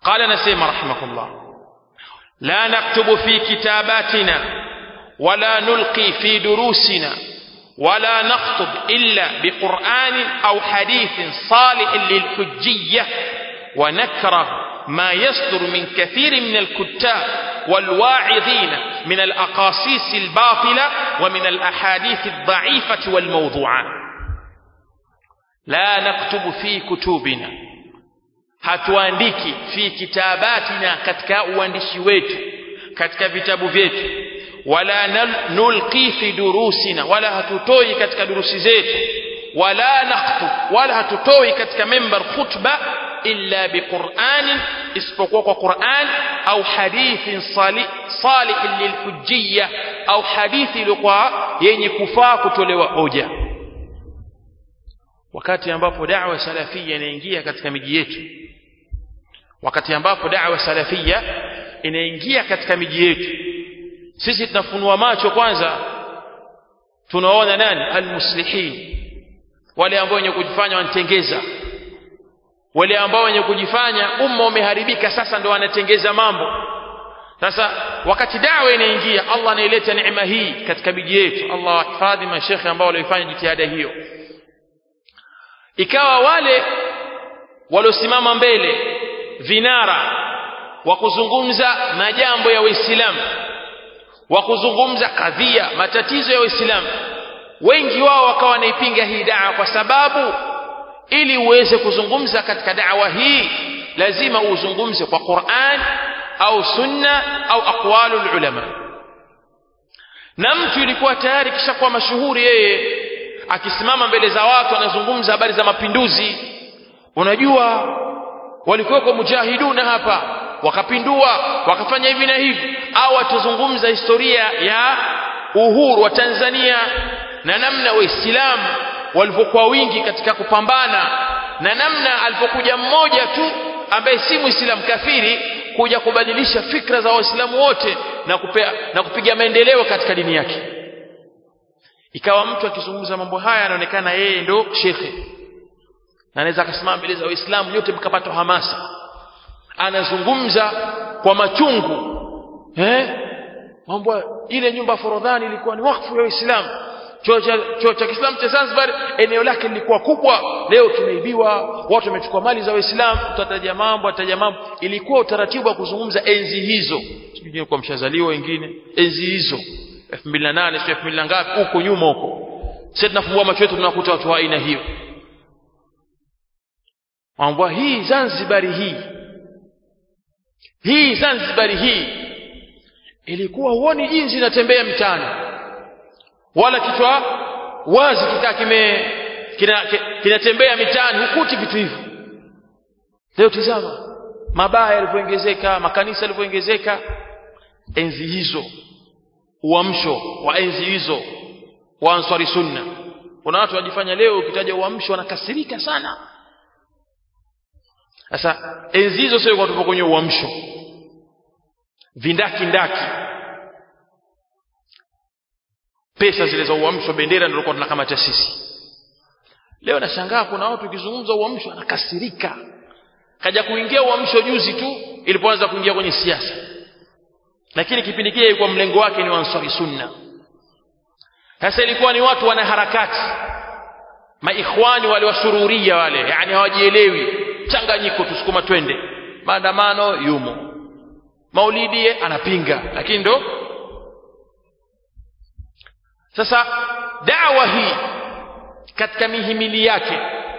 قال نسيم رحمه الله لا نكتب في كتاباتنا ولا نلقي في دروسنا ولا نخطب إلا بقرآن أو حديث صالح للحجية ونكره ما يصدر من كثير من الكتاب والواعظين من الأقاصيص الباطلة ومن الأحاديث الضعيفة والموضوعات. لا نكتب في كتبنا hatuandiki fi kitabatina katika uandishi wetu katika vitabu vyetu wala nulqi fi durusina wala hatutoi katika durusi zetu wala nakhutub wala hatutoi katika member khutba illa biqur'an isipokuwa kwa Qur'an au hadithin salih lilhujjiyya au hadithi iliyokuwa yenye kufaa kutolewa hoja. Wakati ambapo da'wa salafia inaingia katika miji yetu, wakati ambapo da'wa salafia inaingia katika miji yetu, sisi tunafunua macho kwanza, tunaona nani almuslihin, wale ambao wenye kujifanya wanatengeza, wale ambao wenye kujifanya umma umeharibika sasa ndio wanatengeza mambo. Sasa wakati da'wa inaingia, Allah anaileta neema hii katika miji yetu. Allah wahifadhi mashekhe ambao walifanya jitihada hiyo, ikawa wale waliosimama mbele vinara wa kuzungumza majambo ya Uislamu, wa kuzungumza kadhia matatizo ya Uislamu, wengi wao wakawa wanaipinga hii da'wa, kwa sababu ili uweze kuzungumza katika da'wa hii lazima uzungumze kwa Qur'an au sunna au aqwalul ulama. Na mtu ilikuwa tayari kisha kuwa mashuhuri, yeye akisimama mbele za watu anazungumza habari za mapinduzi, unajua walikuwa mujahiduna hapa wakapindua wakafanya hivi na hivi, au atazungumza historia ya uhuru wa Tanzania na namna Waislamu walivyokuwa wingi katika kupambana, na namna alipokuja mmoja tu ambaye si Muislamu kafiri kuja kubadilisha fikra za Waislamu wote na kupiga maendeleo katika dini yake. Ikawa mtu akizungumza mambo haya anaonekana yeye ndo shekhe, na anaweza akasimama mbele za Waislamu nyote mkapata hamasa, anazungumza kwa machungu, mambo ile nyumba Forodhani ilikuwa ni wakfu ya Waislamu, chuo cha Kiislamu cha Zanzibar eneo lake lilikuwa kubwa, leo tumeibiwa, watu wamechukua mali za Waislamu. Tutataja mambo, ilikuwa utaratibu wa kuzungumza enzi hizo, sijui kwa mshazaliwa wengine enzi hizo 2008 sio 2000 ngapi huko nyuma huko. Sasa tunafungua macho yetu tunakuta watu wa aina hiyo. Mambo hii Zanzibari hii Zanzibari hii ilikuwa huoni jinsi inatembea mtaani, wala kichwa wazi kikaa kinatembea mitaani, hukuti vitu hivyo. Leo tazama mabaya yalipoongezeka, makanisa yalipoongezeka enzi hizo, uamsho wa enzi hizo wa Ansari Sunna. Kuna watu wajifanya leo ukitaja uamsho wanakasirika sana. Sasa enzi hizo sio kwa tupo kwenye uamsho, vindaki pesa zile za uamsho, bendera ndio tulikuwa tunakamata sisi. Leo nashangaa kuna watu ukizungumza uamsho anakasirika. Kaja kuingia uamsho juzi tu ilipoanza kuingia kwenye siasa, lakini kipindi kile ilikuwa mlengo wake ni Ansari Sunna. Sasa ilikuwa ni watu wana harakati, maikhwani wale wasururia wale, yani hawajielewi, changanyiko, tusukuma twende, maandamano yumo, maulidi anapinga, lakini ndo sasa da'wa hii katika mihimili yake,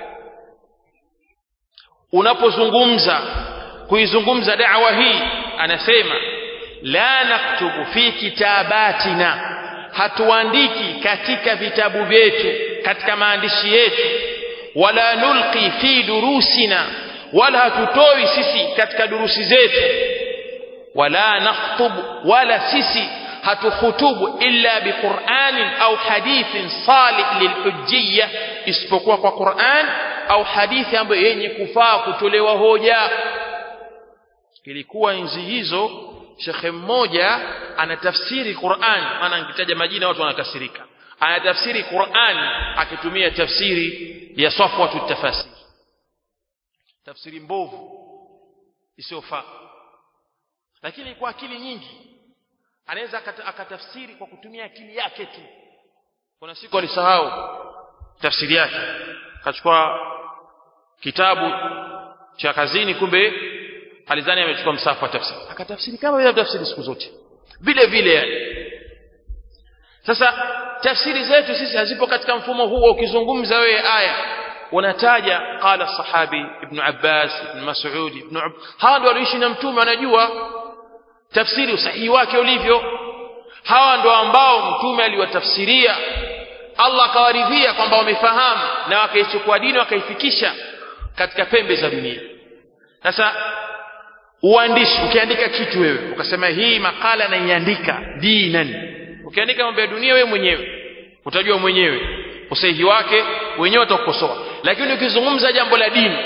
unapozungumza kuizungumza da'wa hii, anasema la naktubu fi kitabatina, hatuandiki katika vitabu vyetu, katika maandishi yetu, wala nulqi fi durusina, wala hatutoi sisi katika durusi zetu, wala nakhtubu, wala sisi hatukhutubu illa biqur'anin au hadithin salih lilhujjiyya, isipokuwa kwa Qur'an au hadithi ambayo yenye kufaa kutolewa hoja. Ilikuwa enzi hizo shekhe mmoja anatafsiri Qur'an, maana nikitaja majina watu wanakasirika, anatafsiri Qur'an akitumia tafsiri ya Safwatut Tafasir, tafsiri mbovu, isiyofaa. Lakini kwa akili nyingi anaweza akatafsiri kwa kutumia akili yake tu. Kuna siku alisahau tafsiri yake, akachukua kitabu cha kazini, kumbe alizani amechukua msahafu wa tafsiri, akatafsiri kama vile tafsiri siku zote vile vile yani. Sasa tafsiri zetu sisi hazipo katika mfumo huo. Ukizungumza wewe aya unataja qala sahabi ibn Abbas, ibn Mas'ud, hawa ndio waliishi na mtume, wanajua tafsiri usahihi wake ulivyo. Hawa ndio ambao mtume aliwatafsiria, Allah akawaridhia kwamba wamefahamu na wakaichukua dini wakaifikisha katika pembe za dunia. Sasa uandishi, ukiandika kitu wewe ukasema hii makala naiandika dinan, ukiandika mambo ya dunia wewe mwenyewe utajua mwenyewe usahihi wake, wenyewe watakukosoa. Lakini ukizungumza jambo la dini,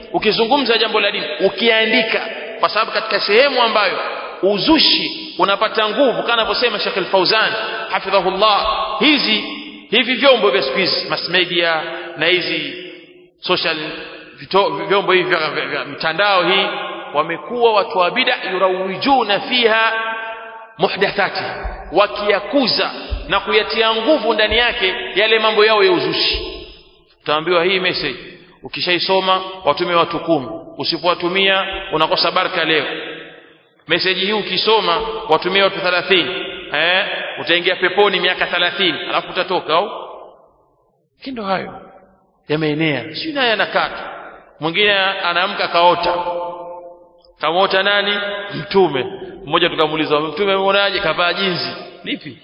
ukiandika, kwa sababu katika sehemu ambayo uzushi unapata nguvu kama anavyosema Sheikh Al-Fauzan hafidhahullah, hivi vyombo vya siku hizi mass media na hizi social vyombo hivi vya mitandao hii, wamekuwa watu wa bid'a yurawijuna fiha muhdathati, wakiyakuza na kuyatia nguvu ndani yake yale mambo yao ya uzushi. Utaambiwa hii message ukishaisoma watume watu 10, usipowatumia unakosa baraka leo. Message hii ukisoma watumie watu 30, utaingia peponi miaka 30 alafu utatoka au kindo. Hayo yameenea, si naye anakata. Mwingine anaamka kaota nani? Mtume. Mmoja tukamuuliza, mtume umeonaje? Kavaa jinzi. Lipi?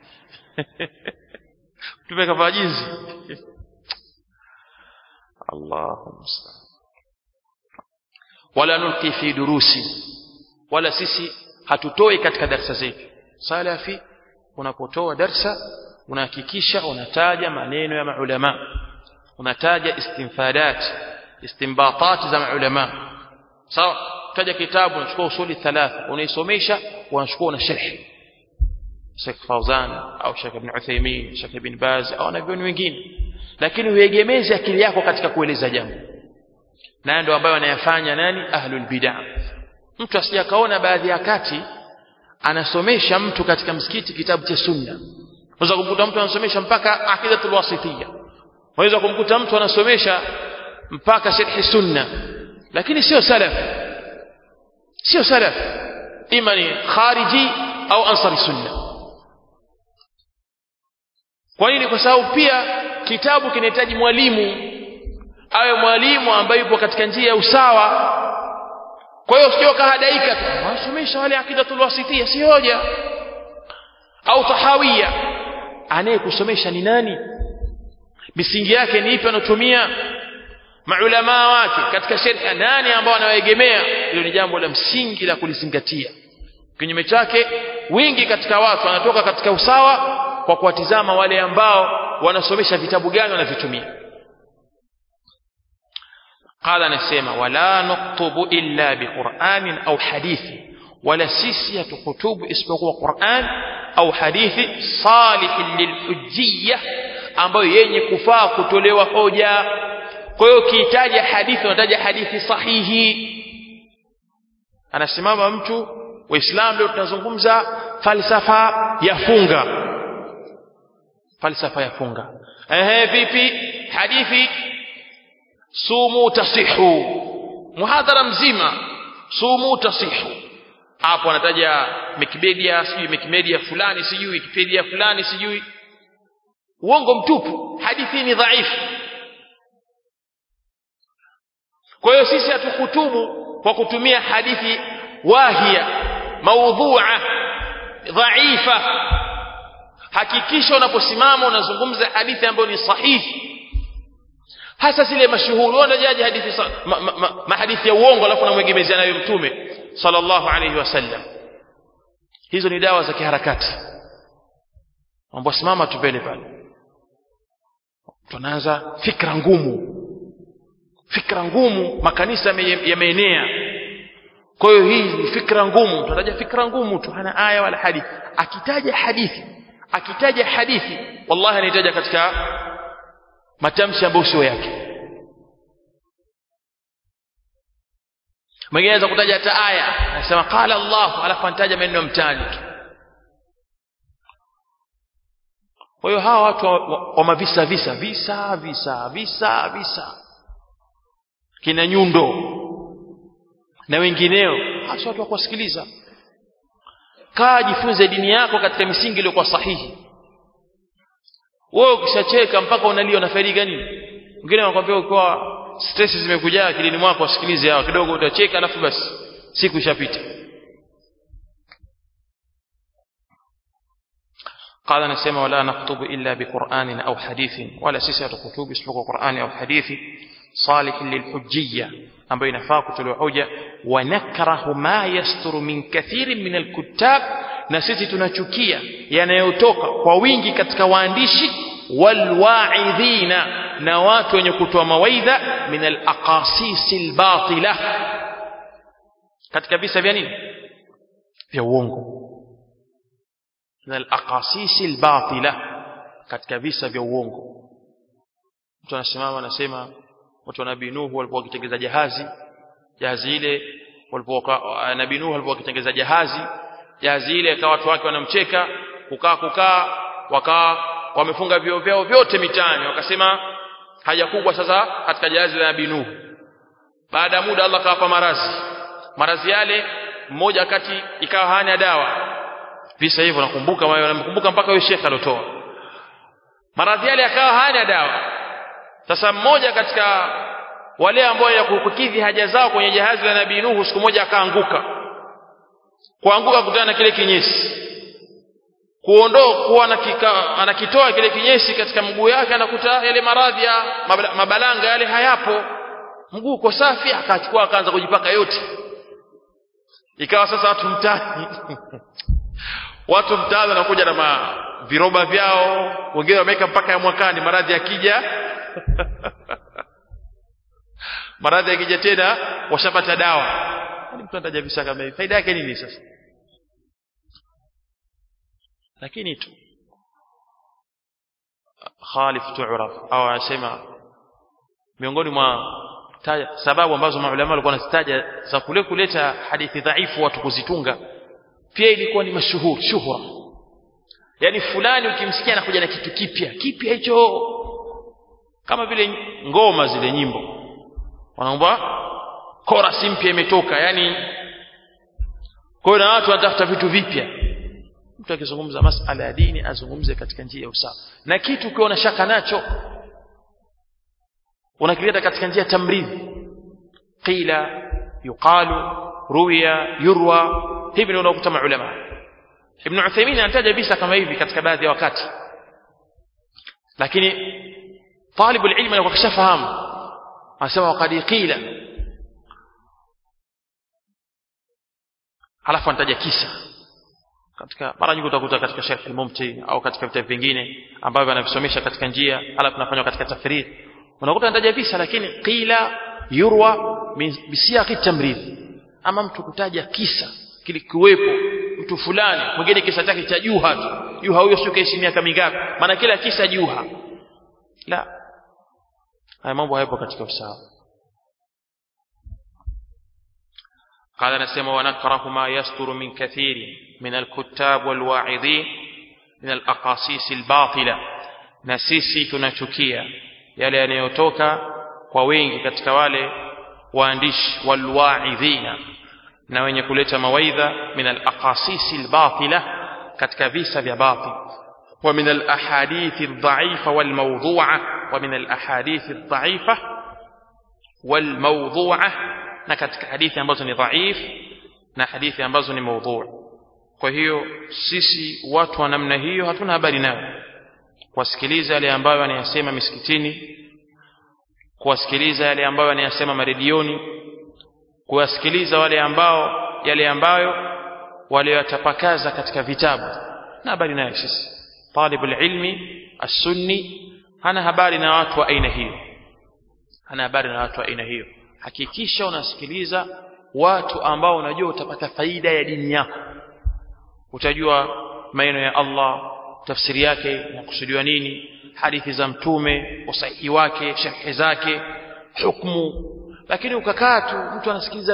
Mtume kavaa jinzi? Allahu musta'an. Wala nulqi fi durusi, wala sisi hatutoi katika darasa zetu. Salafi unapotoa darasa unahakikisha unataja maneno ya maulama, unataja istinbatat za maulama. Sawa, utaja kitabu, unachukua usuli 3 unaisomesha, unachukua na sharh Sheikh Fauzan au Sheikh Ibn Uthaymeen, Sheikh Ibn Baz au wanavyoni wengine, lakini uegemeze akili yako katika kueleza jambo. Na ndio ambayo anayafanya nani? Ahlul bid'ah. Mtu asijakaona baadhi ya kati anasomesha mtu katika msikiti kitabu cha sunna. Unaweza kumkuta mtu anasomesha mpaka aqidatul wasitiyya, unaweza kumkuta mtu anasomesha mpaka sharh sunna, lakini sio salaf, ima ni khariji au ansari sunna. Kwa nini? Kwa sababu pia kitabu kinahitaji mwalimu, awe mwalimu ambaye yupo katika njia ya usawa. Kwa hiyo sio kahadaika tu wasomesha wale aqidatul wasitiyya, si hoja. Au tahawiyya, anayekusomesha ni nani? Misingi yake ni ipi? anatumia maulama wake katika sheria nani ambao anawaegemea? Hilo ni jambo la msingi la kulizingatia. Kinyume chake, wingi katika watu wanatoka katika usawa kwa kuwatizama wale ambao wanasomesha vitabu gani wanavitumia. Qala anasema wala naktubu illa biqur'anin au hadithi, wala sisi hatukutubu isipokuwa Qur'an au hadithi salihin lilhujjiyya, ambayo yenye kufaa kutolewa hoja. Kwa hiyo ukitaja hadithi unataja hadithi sahihi. Anasimama mtu, Waislamu leo tunazungumza falsafa ya funga. Vipi hadithi sumu tasihu, muhadhara mzima sumu tasihu, hapo anataja Wikipedia fulani sijui Wikipedia fulani sijui, uongo mtupu, hadithi ni dhaifu. Kwa hiyo sisi hatukutubu kwa kutumia hadithi wahia maudhu'a dhaifa. Hakikisha unaposimama unazungumza hadithi ambayo ni sahihi, hasa zile mashuhuri. Unajaji hadithi mahadithi ya uongo alafu unamwegemezea nayo mtume sallallahu alayhi wasallam. Hizo ni dawa za kiharakati. Mambo simama tu pale pale, tunaanza fikra ngumu, makanisa yameenea. Kwa hiyo hii ni fikra ngumu, tunataja fikra ngumu tu, hana aya wala hadithi. Akitaja hadithi wallahi anahitaja katika matamshi ambayo sio yake. mwingine anaweza kutaja hata aya anasema qala Allah alafu anataja maneno mtani tu. Kwa hiyo hawa watu wa mavisa visa kina Nyundo na wengineo, hasa watu wa kusikiliza. Kaa jifunze dini yako katika misingi iliyokuwa sahihi. Wewe ukishacheka mpaka unalia unafaidika nini? Mwingine anakuambia ukiwa stress zimekujaa akilini mwako usikilize hao kidogo utacheka alafu basi siku ishapita. قال نسمع ولا نخطب إلا بقرآن أو حديث ولا سيسة كتب اسمه قرآن أو حديث صالح للحجية أما ينفاق الحجة ونكره ما يستر من كثير من الكتاب نسيتي تنشكية ينايوتوك ووينجي katika waandishi والواعظين na watu wenye kutoa mawaidha min al-aqasis al-batila katika visa vya nini vya uongo min al-aqasis al-batila katika visa vya uongo. Mtu anasimama anasema watu wa Nabii Nuhu walikuwa wakitengeza jahazi ile walipokuwa Nabii Nuhu alikuwa akitengeza jahazi ile akawa watu wake wanamcheka kukaa wamefunga vioo vyao vyote mitaani wakasema haja kubwa sasa katika jahazi la Nabii Nuhu. Baada ya muda Allah kawapa marazi yale mmoja kati ikawa hana dawa. Visa hivyo nakumbuka mpaka yule shekhi alotoa maradhi yale akawa hana dawa. Sasa mmoja katika wale ambao ya kukidhi haja zao kwenye jahazi la Nabii Nuhu siku moja akaanguka kutana na kile kinyesi kuondoa anakitoa kile kinyesi katika mguu yake anakuta yale maradhi ya mabalanga yale hayapo, mguu uko safi. Akachukua akaanza kujipaka yote, ikawa sasa watu mtaani wanakuja na viroba vyao, wengine wameka mpaka ya mwakani maradhi yakija maradhi yakija tena washapata dawa. Ni mtu anataja visa kama hivi, faida yake nini sasa? Lakini tu khalif tu'raf au anasema miongoni mwa sababu ambazo maulama walikuwa wanazitaja za kuleta hadithi dhaifu watu kuzitunga pia ilikuwa ni shuhra. Yani fulani ukimsikia anakuja na kitu kipya hicho, kama vile ngoma zile nyimbo wanaomba chorus mpya imetoka, yani kwa na watu wanatafuta vitu vipya. Mtu akizungumza masala ya dini azungumze katika njia ya usawa, na kitu ukiona shaka nacho unakileta katika njia tamridhi, qila yuqalu ruya yurwa. Hivi ndio unakuta maulama. Ibn Uthaymeen anataja visa kama hivi katika baadhi ya wakati, lakini talibu ilmu anakuwa kishafahamu, anasema waqad qila, halafu anataja kisa katika mara nyingi utakuta katika Sharh al-Mumti au katika vitabu vingine ambavyo anavisomesha katika njia, halafu tunafanya katika tafsir, unakuta anataja visa lakini qila yurwa bisiyaqi tamrid. Ama mtu kutaja kisa kilikuwepo mtu fulani, mwingine kisa chake cha juha huyo sio kaishi miaka mingapi, maana kila kisa juha. La, haya mambo hayapo katika usawa. قال نسمع ونكره ما يستر من كثير من الكتاب والواعظين من الأقاصيص الباطلة. na sisi tunachukia yale yanayotoka kwa wengi katika wale waandishi walwaidhina na wenye kuleta mawaidha min al-aqasis al-batila, katika visa vya batil, wa min al-ahadith ad-dha'ifa wal-mawdu'a, wa min al-ahadith ad-dha'ifa wal-mawdu'a, na katika hadithi ambazo ni dhaif na hadithi ambazo ni mawdu'. Kwa hiyo sisi watu wa namna hiyo hatuna habari nayo. Kuwasikiliza yale ambayo anayasema misikitini, kuwasikiliza yale ambayo anayasema maredioni, kuwasikiliza yale ambayo waliyotapakaza katika vitabu, na habari nayo sisi. Talibul ilmi as-sunni hana habari na watu wa aina hiyo. Hakikisha unasikiliza watu ambao unajua utapata faida ya dini yako, utajua maneno ya Allah, tafsiri yake inakusudiwa nini, hadithi za mtume, usahihi wake, sharhi zake, hukumu lakini ukakaa tu mtu anasikiliza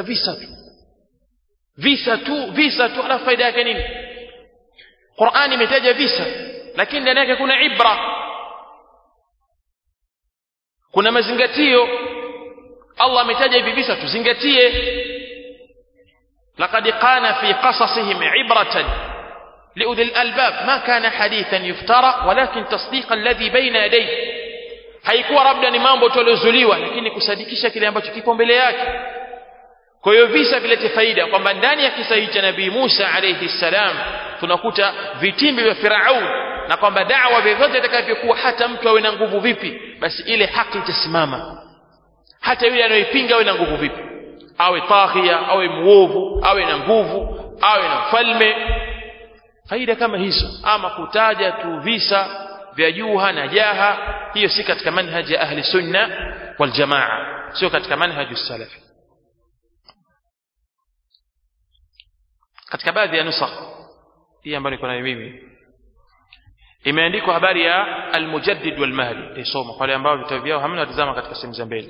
visa tu ala faida yake nini? Qur'ani imetaja visa lakini ndani yake kuna ibra, kuna mazingatio. Allah ametaja hivi visa tuzingatie. laqad qana fi qasasihim ibratan liudhi alalbab ma kana hadithan yuftara walakin tasdiqa alladhi bayna yadayhi. Haikuwa labda ni mambo tuliozuliwa, lakini kusadikisha kile ambacho kipo mbele yake. Kwa hiyo visa vilete faida kwamba ndani ya kisa hiki cha Nabii Musa alayhi salam tunakuta vitimbi vya Firaun, na kwamba da'wa vyovyote itakavyokuwa, hata mtu awe na nguvu vipi, basi ile haki itasimama. Hata yule anayoipinga awe na nguvu vipi, awe taghia, awe muovu, awe na nguvu, awe na mfalme. Faida kama hizo. Ama kutaja tu visa vya juha na jaha, hiyo si katika manhaji ya ahli sunna wal jamaa, sio katika manhaji salaf. Katika baadhi ya nusakh hii ambayo niko nayo mimi imeandikwa habari ya al-Mujaddid wal Mahdi. Isoma wale ambao vitabu vyao hamna watazama katika sehemu za mbele.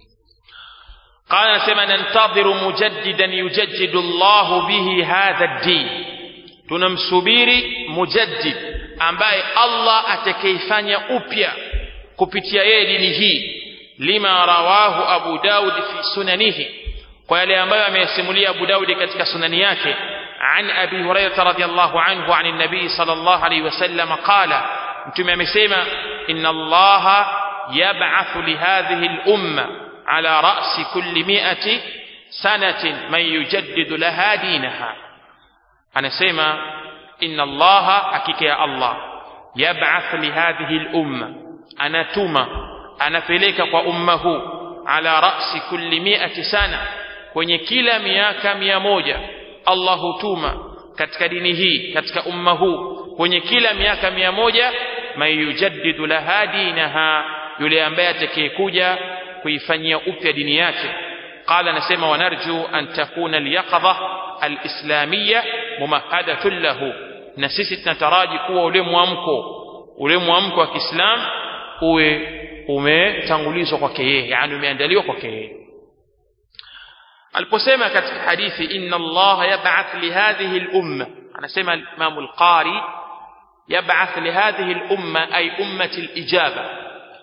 Qala sema nantadhiru mujaddidan yujaddidu Allahu bihi hadha ad-din, tunamsubiri mujaddid ambaye Allah atakayefanya upya kupitia yeye dini hii. Lima rawahu Abu Daud fi sunanihi, kwa yale ambayo ameyasimulia Abu Daud katika sunani yake. An Abi Hurairah radhiyallahu anhu an an-nabii sallallahu alayhi wasallam qala, mtume amesema inna Allaha yab'athu li hadhihi al-umma ala ra'si kulli 100 sanatin man yujaddidu laha dinaha. Anasema inna Allaha, hakika ya Allah, yab'ath li hadhihi al-umma, anatuma, anapeleka kwa umma huu, ala ra'si kulli 100 sana, kwenye kila miaka 100 Allah hutuma katika dini hii, katika umma huu, kwenye kila miaka 100 man yujaddidu laha dinaha, yule ambaye atakayekuja kuifanyia upya dini yake. Qala, anasema wanarju an takuna al-yaqadha al-islamiyya mumahadatun lahu, na sisi tunataraji kuwa ule mwamko wa Kiislamu uwe umetangulizwa kwake yeye, yani umeandaliwa kwake yeye. Aliposema katika hadithi inna Allah yab'ath li hadhihi al-umma, anasema Imam al-Qari yab'ath li hadhihi al-umma ay ummati al-ijaba,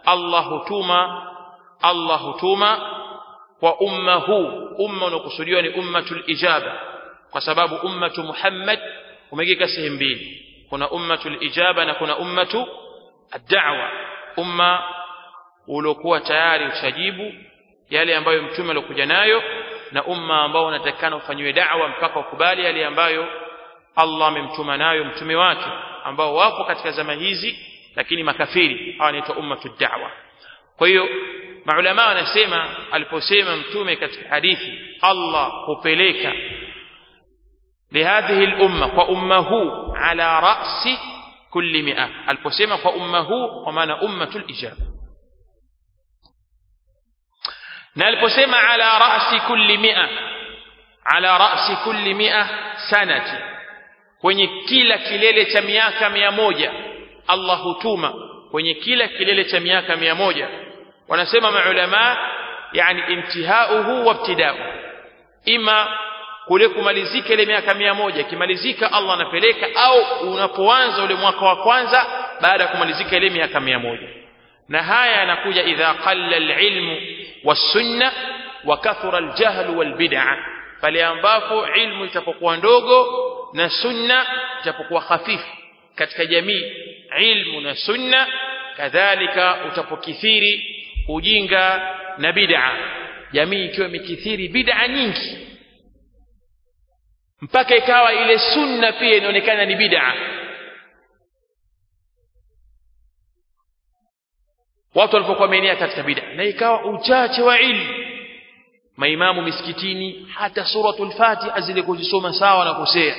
Allah hutuma kwa umma huu. Umma unakusudiwa ni ummatul ijaba, kwa sababu ummatu Muhammad umegika sehemu mbili, kuna ummatul ijaba na kuna ummatu ad-da'wa. Umma uliokuwa tayari ushajibu yale ambayo mtume alikuja nayo, na umma ambao unatakana ufanyiwe da'wa mpaka ukubali yale ambayo Allah amemtuma nayo mtume wake, ambao wapo katika zama hizi lakini makafiri. Hawa ni ummatud da'wa. Kwa hiyo maulama wanasema, aliposema mtume katika hadithi Allah hupeleka lihadhihi al-umma, kwa umma huu, ala ra'si kulli 100, aliposema kwa umma huu kwa maana ummatul ijaba, na aliposema ala ra'si kulli 100, ala ra'si kulli 100 sanati, kwenye kila kilele cha miaka 100 Allah hutuma, kwenye kila kilele cha miaka 100. Wanasema maulama, yani intihauhu wa ibtida'u, ima kule kumalizika ile miaka 100, kimalizika Allah anapeleka, au unapoanza ule mwaka wa kwanza baada ya kumalizika ile miaka 100. Na haya yanakuja idha qalla al-ilmu was-sunna wa kathura al-jahlu wal-bid'ah, pale ambapo ilmu itapokuwa ndogo na sunna itapokuwa hafifu katika jamii. Ilmu na sunna kadhalika utapokithiri ujinga na bid'a. Jamii ikiwa imekithiri bid'a nyingi mpaka ikawa ile sunna pia inaonekana ni bid'a, watu walipokuwa wameenea katika bid'a, na ikawa uchache wa ilmu, maimamu misikitini hata suratul Fatiha zile kuzisoma sawa na kosea,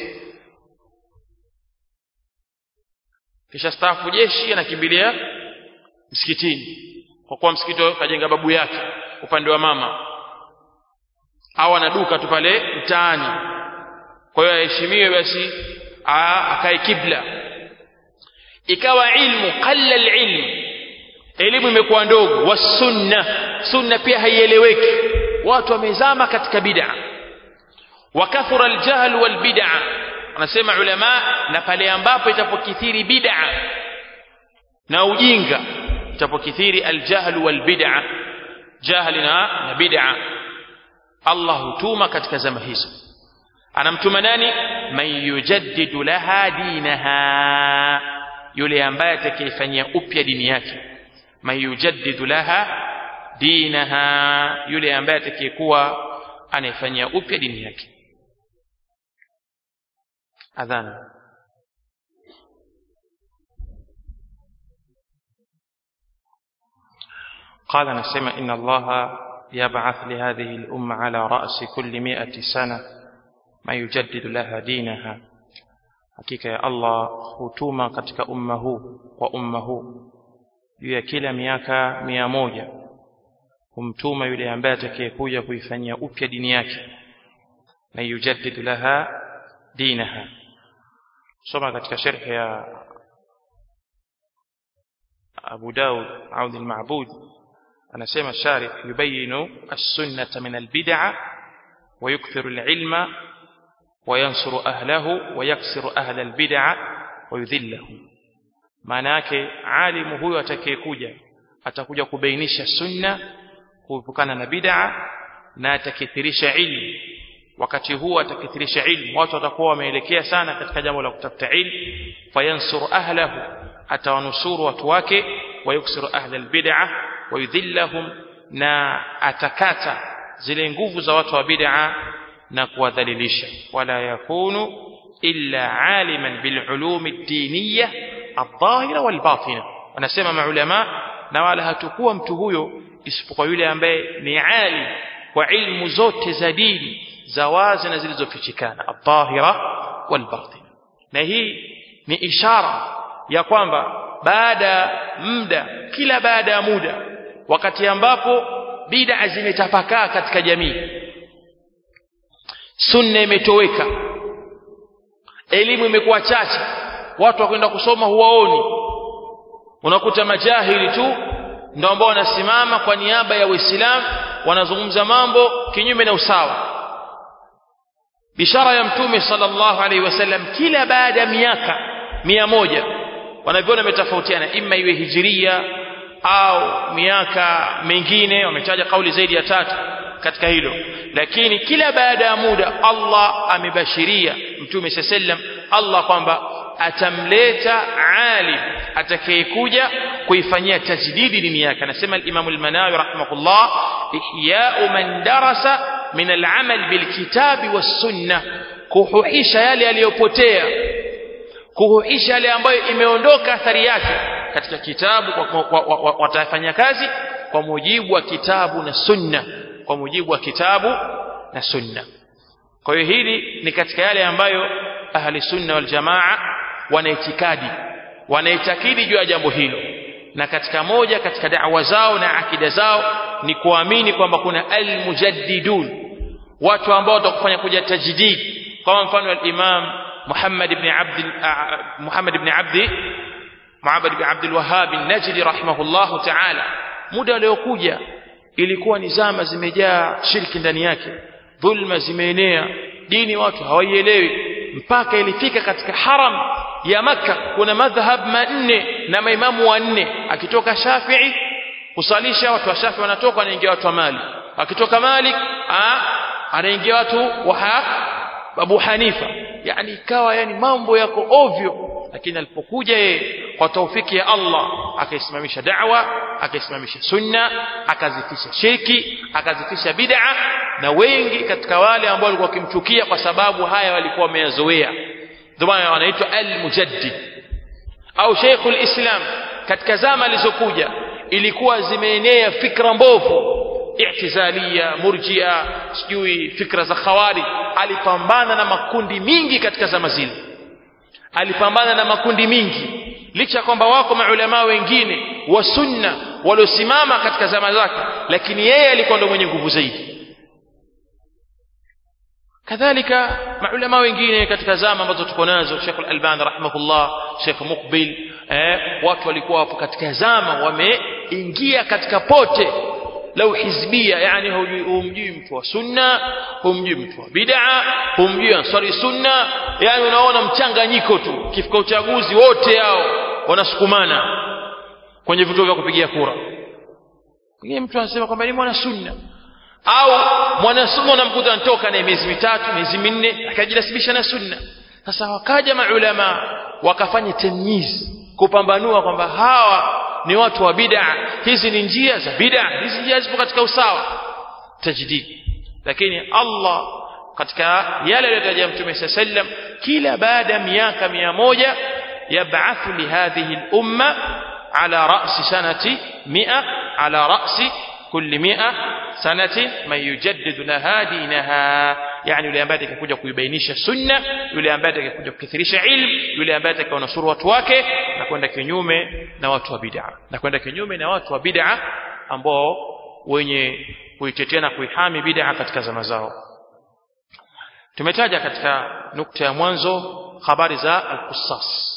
kisha staafu jeshi anakimbilia msikitini kwa kuwa msikiti kajenga babu yake upande wa mama, au anaduka tu pale mtaani, kwa hiyo aheshimiwe, basi akae kibla. Ikawa ilmu qalla al-ilm, elimu imekuwa ndogo, wasunna, sunna pia haieleweki, watu wamezama katika bid'a. Wakathura aljahl walbid'a, wanasema ulama, na pale ambapo itapokithiri bid'a na ujinga, itapokithiri aljahl walbid'a, jahli na bid'a, Allah hutuma katika zama hizo. Anamtuma nani? Man yujaddidu laha dinaha, yule ambaye atakayefanyia upya dini yake. Man yujaddidu laha dinaha, yule ambaye atakayekuwa anayefanyia upya dini yake. Adhan. قال نسمع إن الله يبعث لهذه الأمة على رأس كل 100 سنة ما يجدد لها دينها. hakika ya Allah hutuma katika umma huu kwa umma huu juu ya kila miaka 100 humtuma yule ambaye atakayekuja kuifanyia upya dini yake. Na yujaddidu laha dinaha. Soma katika sharh ya Abu Daud Aud al-Ma'bud, anasema sharih yubayinu as-sunnata min al-bid'a wa yukthiru al-ilma wa yansuru ahlahu wa yaksiru ahla al-bid'a wa yudhillahum. maana yake alimu huyo atakayekuja atakuja kubainisha sunna, kuepukana na bid'a, na atakithirisha ilmu. Wakati huo atakithirisha ilmu, watu watakuwa wameelekea sana katika jambo la kutafuta ilmu. Fayansuru ahlahu, atawanusuru watu wake. Wa yuksiru ahla al-bid'a wa yudhillahum, na atakata zile nguvu za watu wa bid'a na kuwadhalilisha. Wala yakunu illa aliman bil ulumi ad-diniyya adh-dhahira wal batina. Wanasema maulama, na wala hatakuwa mtu huyo isipokuwa yule ambaye ni alim kwa ilmu zote za dini za wazi na zilizofichikana, adh-dhahira wal batina. Na hii ni ishara ya kwamba kila baada ya muda, wakati ambapo bid'a zimetapakaa katika jamii, sunna imetoweka, elimu imekuwa chache, watu wakwenda kusoma huwaoni, unakuta majahili tu ndio ambao wanasimama kwa niaba ya Uislamu, wanazungumza mambo kinyume na usawa. Bishara ya Mtume sallallahu alaihi wasallam, kila baada ya miaka 100 wanavyoona umetofautiana, imma iwe hijiria au miaka mingine, wametaja kauli zaidi ya 3 katika hilo. Lakini kila baada ya muda Allah amebashiria Mtume sallam Allah kwamba atamleta alim atakayekuja kuifanyia tajdidi dini yake. Anasema al-Imam al-Manawi rahimahullah, ihya'u man darasa min al-amal bil kitabi was sunnah, kuhuisha yale yaliyopotea, kuhuisha yale ambayo imeondoka athari yake katika kitabu, watafanya kazi kwa mujibu wa kitabu na sunna, kwa mujibu wa kitabu na sunna. Kwa hiyo hili ni katika yale ambayo ahli sunna wal jamaa wanaitakidi juu ya jambo hilo. Na katika moja katika da'wa zao na akida zao ni kuamini kwamba kuna al-mujaddidun, watu ambao watakufanya kuja tajdid, kama mfano al-Imam Muhammad ibn Abdul Wahhab an-Najdi rahimahullahu ta'ala. Muda uliokuja ilikuwa ni zama zimejaa shirki ndani yake, dhulma zimeenea, dini watu hawaielewi, mpaka ilifika katika haram ya Makka kuna madhhab 4 na maimamu 4. Akitoka Shafi'i kusalisha, watu wa Shafi'i wanatoka, wanaingia watu wa Malik. Akitoka Malik anaingia watu wa Abu Hanifa. Yani ikawa mambo yako ovyo. Lakini alipokuja yeye kwa taufiki ya Allah akaisimamisha da'wa, akaisimamisha sunna, akazifisha shirki, akazifisha bid'a, na wengi katika wale ambao walikuwa wakimchukia kwa sababu haya walikuwa wameyazoea, ndio maana wanaitwa al-mujaddid au Sheikhul Islam. Katika zama alizokuja ilikuwa zimeenea fikra mbovu, i'tizalia, murji'a, sijui fikra za khawari. Alipambana na makundi mingi katika zama zile, alipambana na makundi mingi, licha kwamba wako maulama wengine wa sunna waliosimama katika zama zake, lakini yeye alikuwa ndo mwenye nguvu zaidi. Kadhalika maulama wengine katika zama ambazo tuko nazo, Sheikh al-Albani rahimahullah, Sheikh Muqbil, watu walikuwa hapo katika zama wameingia katika pote lau hizbia, yani humjui mtu wa sunna, humjui mtu wa bid'a, humjui ansari sunna, yani unaona mchanganyiko tu. Kifika uchaguzi wote hao wanasukumana kwenye vituo vya kupigia kura. Yeye mtu anasema kwamba ni mwana sunna, au mwana sunna unamkuta anatoka na miezi mitatu miezi minne akajinasibisha na sunna. Sasa wakaja maulama wakafanya tamyiz, kupambanua kwamba hawa ni watu wa bid'a, hizi ni njia za bid'a, hizi njia zipo katika usawa, tajdid. Lakini Allah katika yale aliyotaja Mtume sallam, kila baada ya miaka 100 yab'athu li hadhihi al-umma ala ra'si sanati 100 ala ra'si kulli 100 sanati man yujaddidu laha dinaha, yani yule ambaye atakuja kuibainisha sunna, yule ambaye atakuja kukithirisha ilmu, yule ambaye atakaonusuru watu wake na kwenda kinyume na watu wa bid'a, na kwenda kinyume na watu wa bid'a ambao wenye kuitetea na kuihami bid'a katika zama zao. Tumetaja katika nukta ya mwanzo habari za al-Qussas,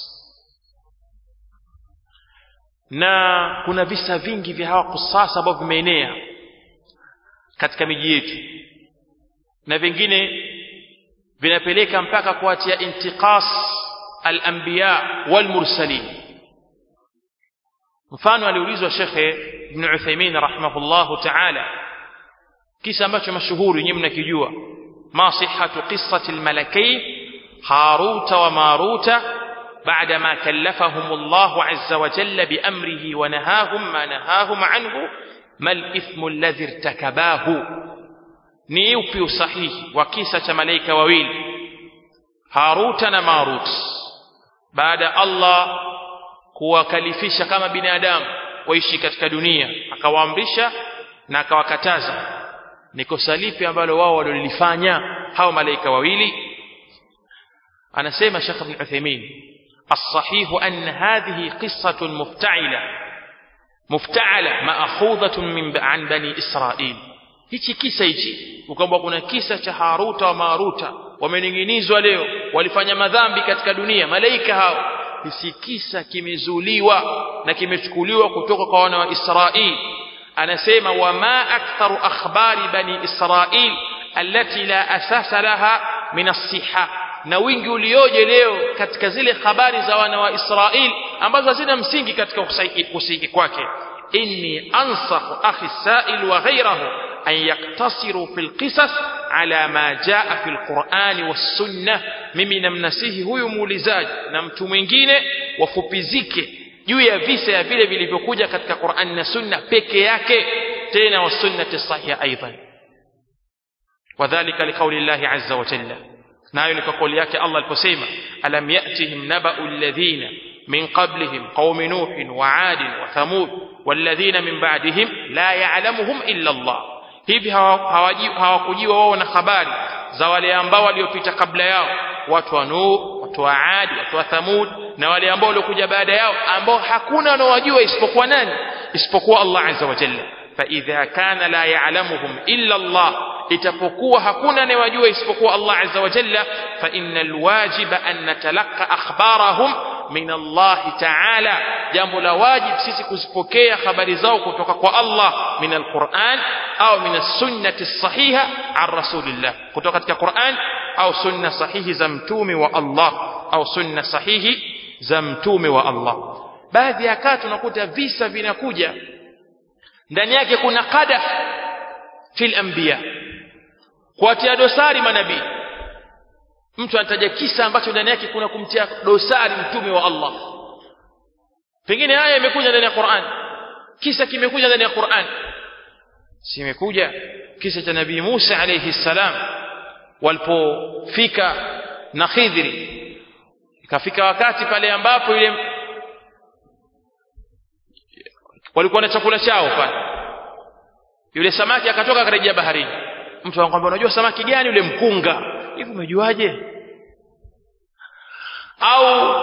na kuna visa vingi vya hawa Qussas ambao vimeenea katika miji yetu, na vingine vinapeleka mpaka kuatia intiqas al-anbiya wal mursalin. Mfano aliulizwa Sheikh Ibn Uthaymeen rahimahullahu ta'ala kisa ambacho mashuhuri nyinyi mnakijua, ma sihhatu qissati al-malakayn Haruta wa Maruta بعد ما كلفهم الله عز وجل بأمره ونهاهم ما نهاهم عنه ما الإثم الذي ارتكباه. ni upi usahihi wa kisa cha malaika wawili Haruta na Marut, baada Allah kuwakalifisha kama binadamu waishi katika dunia, akawaamrisha na akawakataza, ni kosa lipi ambalo wao walilifanya hao malaika wawili? Anasema Sheikh Ibn Uthaymeen, الصحيح أن هذه قصة مفتعلة مأخوذة عن بني إسرائيل. hichi kisa hichi ukwamba kuna kisa cha Haruta wa Maruta wameninginizwa leo, walifanya madhambi katika dunia malaika hao. Hichi kisa kimezuliwa na kimechukuliwa kutoka kwa wana wa Israeli. Anasema wama aktharu akhbari bani Israil allati la asasa laha min as-sihha, na wingi ulioje leo katika zile habari za wana wa Israeli ambazo hazina msingi katika usahihi kwake. inni ansahu akhi sa'il wa ghayrahu an yaktasiru fil qisas ala ma jaa fil Qur'ani was sunnah, mimi namnasihi huyu muulizaji na mtu mwingine wafupizike juu ya visa ya vile vilivyokuja katika Qur'an na sunna peke yake, tena was sunnati sahiha aidan. Wadhālika liqawli Allahi 'azza wa jalla, nayo ni kwa kauli yake Allah aliposema alam ya'tihim naba'u alladhina min qablihim qaum nuh wa 'ad wa thamud walladhina min ba'dihim la ya'lamuhum illa Allah. hivi hawakujiwa wao na habari za wale ambao waliopita kabla yao, watu wa Nuh, watu wa 'Ad, watu wa Thamud, na wale ambao walikuja baada yao ambao hakuna anawajua isipokuwa nani? Isipokuwa Allah azza wa jalla. Fa idha kana la ya'lamuhum illa Allah, itapokuwa hakuna anayewajua isipokuwa Allah azza wa jalla, fa innal wajiba an natalaqqa akhbarahum min Allah ta'ala, jambo la wajib sisi kuzipokea habari zao kutoka kwa Allah min al-Qur'an au min as-sunnati as-sahiha an rasulillah, kutoka katika Qur'an au sunna sahihi za mtume wa Allah au sunna sahihi za mtume wa Allah. Baadhi ya wakati tunakuta visa vinakuja ndani yake kuna qadaf fil anbiya, kuatia dosari manabii. Mtu anataja kisa ambacho ndani yake kuna kumtia dosari mtume wa Allah. Pengine haya imekuja ndani ya Qur'an, kisa kimekuja ndani ya Qur'an. Simekuja kisa cha Nabii Musa alayhi salam walipofika na Khidri, ikafika wakati pale ambapo ile walikuwa na chakula chao pale, yule samaki akatoka akarejea baharini. Mtu anakuambia unajua samaki gani? Yule mkunga. Hivi umejuaje? Au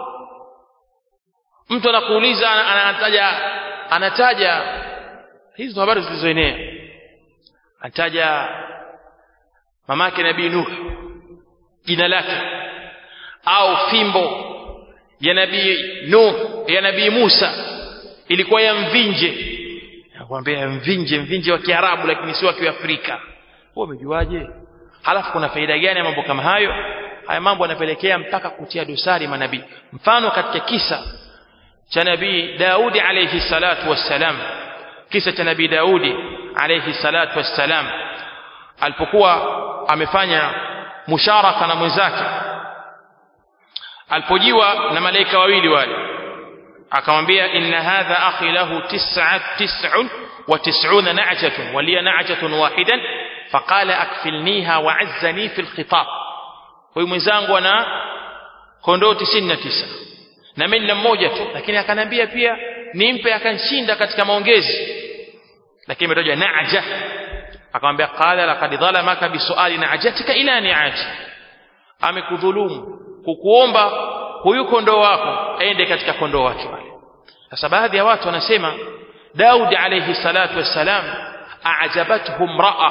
mtu anakuuliza, anataja hizo habari zilizoenea, anataja mamake Nabii Nuh jina lake, au fimbo ya Nabii Nuh ya Nabii Musa ilikuwa ya mvinje. akwambia mvinje wa Kiarabu lakini si wa Kiafrika. Wewe umejuaje? Halafu kuna faida gani ya mambo kama hayo? Haya mambo yanapelekea mpaka kutia dosari manabii. Mfano katika kisa cha nabii Daudi alayhi salatu wassalam, kisa cha nabii Daudi alayhi salatu wassalam alipokuwa amefanya musharaka na mwenzake, alipojiwa na malaika wawili wale, akamwambia inna hadha akhi lahu 99 na'jatun wa liya na'jatun wahidan faqala akfilniha wa'azzani fil khitab. Huyu mwenzangu ana kondoo 99 na mimi nina mmoja tu, lakini akanambia pia nimpe, akanshinda katika maongezi, lakini imetaja na'ja. Akamwambia qala laqad dhalamaka bisuali na'jatika ila ni'ati, amekudhulumu kukuomba huyu kondoo wako aende katika kondoo wake wale. Sasa baadhi ya watu wanasema Daudi alayhi salatu wassalam a'jabathu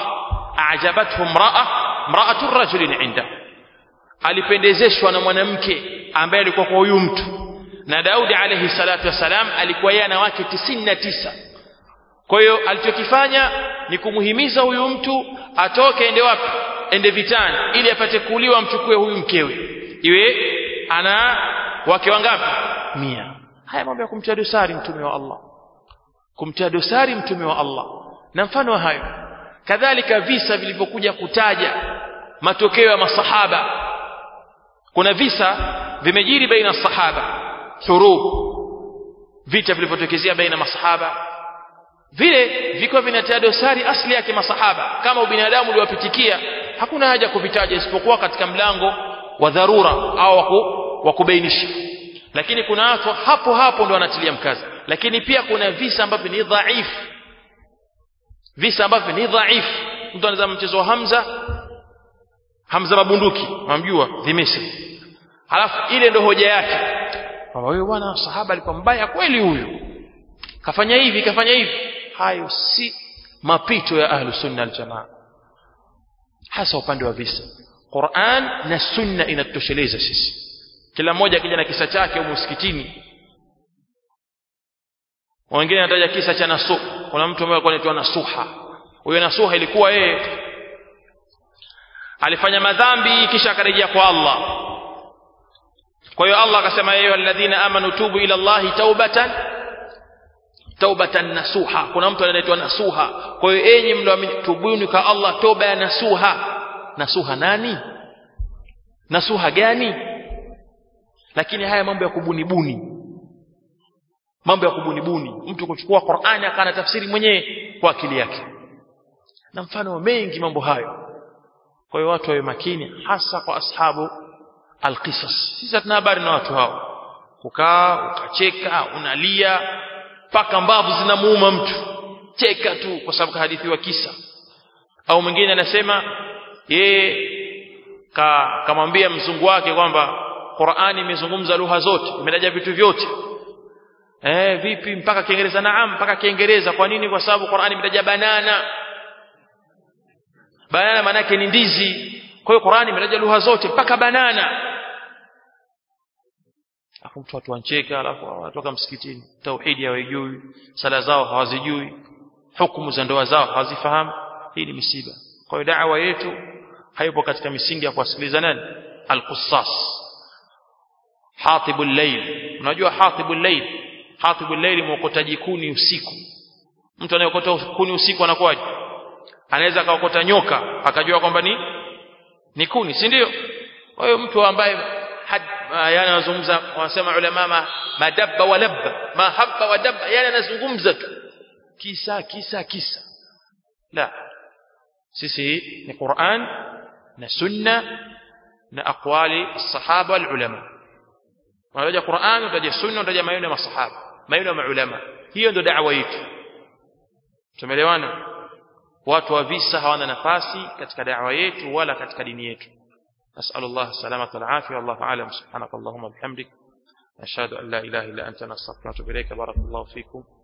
imra'atu rajulin 'inda, alipendezeshwa na mwanamke ambaye alikuwa kwa huyu mtu, na Daudi alayhi salatu wassalam alikuwa yeye na wake 99. Kwa hiyo alichokifanya ni kumhimiza huyu mtu atoke, ende wapi? Ende vitani, ili apate kuuliwa, amchukue huyu mkewe, iwe ana wake wangapi? 100. Haya mambo ya kumtia dosari mtume wa Allah, kumtia dosari mtume wa Allah na mfano wa hayo. Kadhalika visa vilivyokuja kutaja matokeo ya masahaba, kuna visa vimejiri baina sahaba, hurub, vita vilivyotokezea baina masahaba, vile viko vinatia dosari asli yake masahaba. Kama ubinadamu uliwapitikia, hakuna haja kuvitaja isipokuwa katika mlango wa dharura au wa kubainisha, lakini kuna watu hapo ndio wanatilia mkazo. Lakini pia kuna visa ambavyo ni dhaifu, mtu anaweza mchezo wa Hamza mabunduki, unamjua Vimesi, halafu ile ndio hoja yake kwamba wewe bwana sahaba alikuwa mbaya kweli, huyu kafanya hivi. Hayo si mapito ya ahlu sunna aljamaa, hasa upande wa visa. Qur'an na sunna inatosheleza sisi. Kila mmoja akija na kisa chake msikitini, wengine anataja kisa cha Nasuh. Kuna mtu ambaye alikuwa anaitwa Nasuha. Huyo Nasuha ilikuwa yeye alifanya madhambi kisha akarejea kwa Allah. Kwa hiyo Allah akasema, ya alladhina amanu tubu ila Allahi taubatan nasuha. Kuna mtu anaitwa Nasuha. Kwa hiyo enyi mlioamini, tubuni kwa Allah toba ya nasuha. Nasuha nani? Nasuha gani? Lakini haya mambo ya kubunibuni, mtu kuchukua Qur'ani akana tafsiri mwenyewe kwa akili yake na mfano mengi mambo hayo. Kwa hiyo watu wawe makini, hasa kwa ashabu alqisas. Sisi tuna habari na watu hao, kukaa ukacheka unalia paka mbavu zinamuuma mtu, cheka tu kwa sababu hadithi wa kisa. Au mwingine anasema yeye kamwambia mzungu wake kwamba Qur'ani imezungumza lugha zote, imetaja vitu vyote. Vipi mpaka Kiingereza? Naam, mpaka Kiingereza. Kwa nini? Kwa sababu Qur'ani imetaja banana maana yake ni ndizi. Kwa hiyo Qur'ani imetaja lugha zote mpaka banana. Hapo watu wancheka, alafu wanatoka msikitini, tauhidi hawajui, sala zao hawazijui, hukumu za ndoa zao hawazifahamu. Hii ni misiba. Kwa hiyo da'wa yetu haipo katika misingi ya kuwasikiliza nani? Al-Qussas, Hatibul Layl. Unajua Hatibul Layl mwokotaji kuni usiku. Mtu anayekota kuni usiku anakuwaje? Anaweza akaokota nyoka akajua kwamba ni kuni, si ndio? Kwa hiyo mtu ambaye anazungumza, wanasema ulama madabba wa labba, mahabba wa dabba, anazungumza tu kisa. La, sisi ni Qur'an na sunna na aqwali sahaba wal ulama. Unajua Qur'an, unajua sunna, unajua maneno ya masahaba, maneno ya maulama. Hiyo ndio da'wa yetu. Tumeelewana? Watu wa visa hawana nafasi katika da'wa yetu wala katika dini yetu. Nas'alullah salamata wal afia. Wallahu a'lam. Subhanakallahumma bihamdik, ashhadu an la ilaha illa anta, nastaghfiruka wa atubu ilayk. Barakallahu fikum.